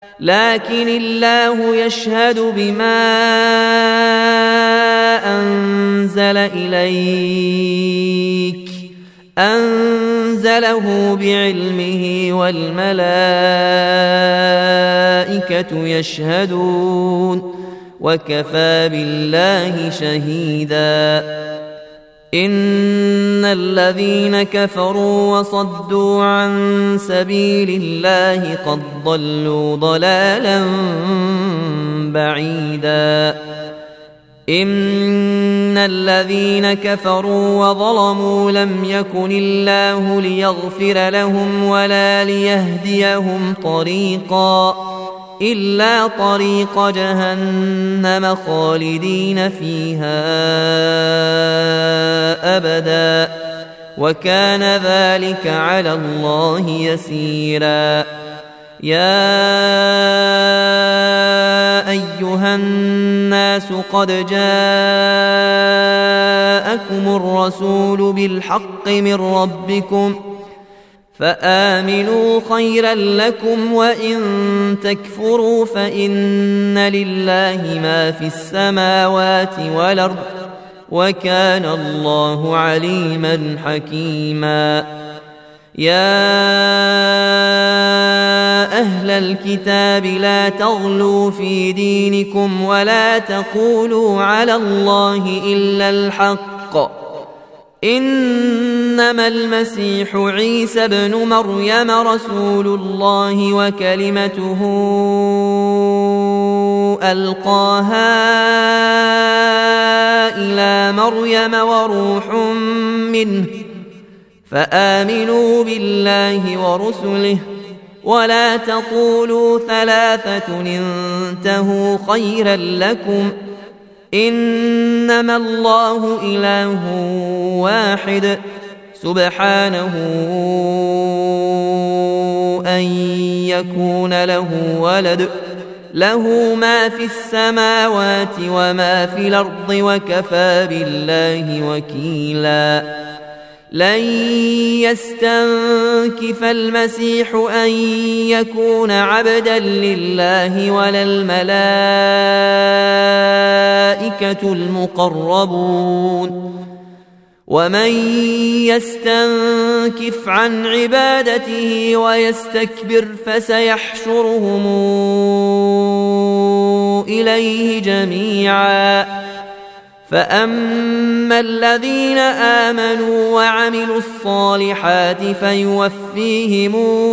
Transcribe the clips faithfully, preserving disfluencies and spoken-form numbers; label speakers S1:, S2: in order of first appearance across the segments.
S1: لكن الله يشهد بما أنزل إليك أنزله بعلمه والملائكة يشهدون وكفى بالله شهيدا إن الذين كفروا وصدوا عن سبيل الله قد ضلوا ضلالا بعيدا إن الذين كفروا وظلموا لم يكن الله ليغفر لهم ولا ليهديهم طريقا إلا طريق جهنم خالدين فيها أبدا وكان ذلك على الله يسيرا يا أيها الناس قد جاءكم الرسول بالحق من ربكم فآمنوا خيرا لكم وإن تكفروا فإن لله ما في السماوات والأرض وكان الله عليما حكيما يا أهل الكتاب لا تغلوا في دينكم ولا تقولوا على الله إلا الحق إنما المسيح عيسى ابن مريم رسول الله وكلمته ألقاها إلى مريم وروح منه فآمنوا بالله ورسله ولا تقولوا ثلاثة انتهوا خيرا لكم إنما الله إله واحد سبحانه أن يكون له ولد له ما في السماوات وما في الأرض وكفى بالله وكيلا لن يستنكف المسيح أن يكون عبدا لله ولا الملائكة المقربون ومن يستنكف عن عبادته ويستكبر فسيحشرهم إليه جميعا فأما الذين آمنوا وعملوا الصالحات فيوفيهم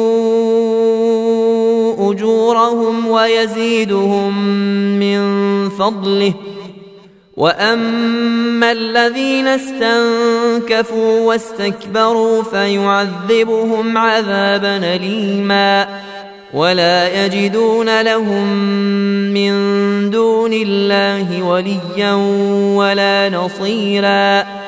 S1: أجورهم ويزيدهم من فضله وأما الذين استنكفوا واستكبروا فيعذبهم عذابا أليما ولا يجدون لهم من دون الله وليا ولا نصيرا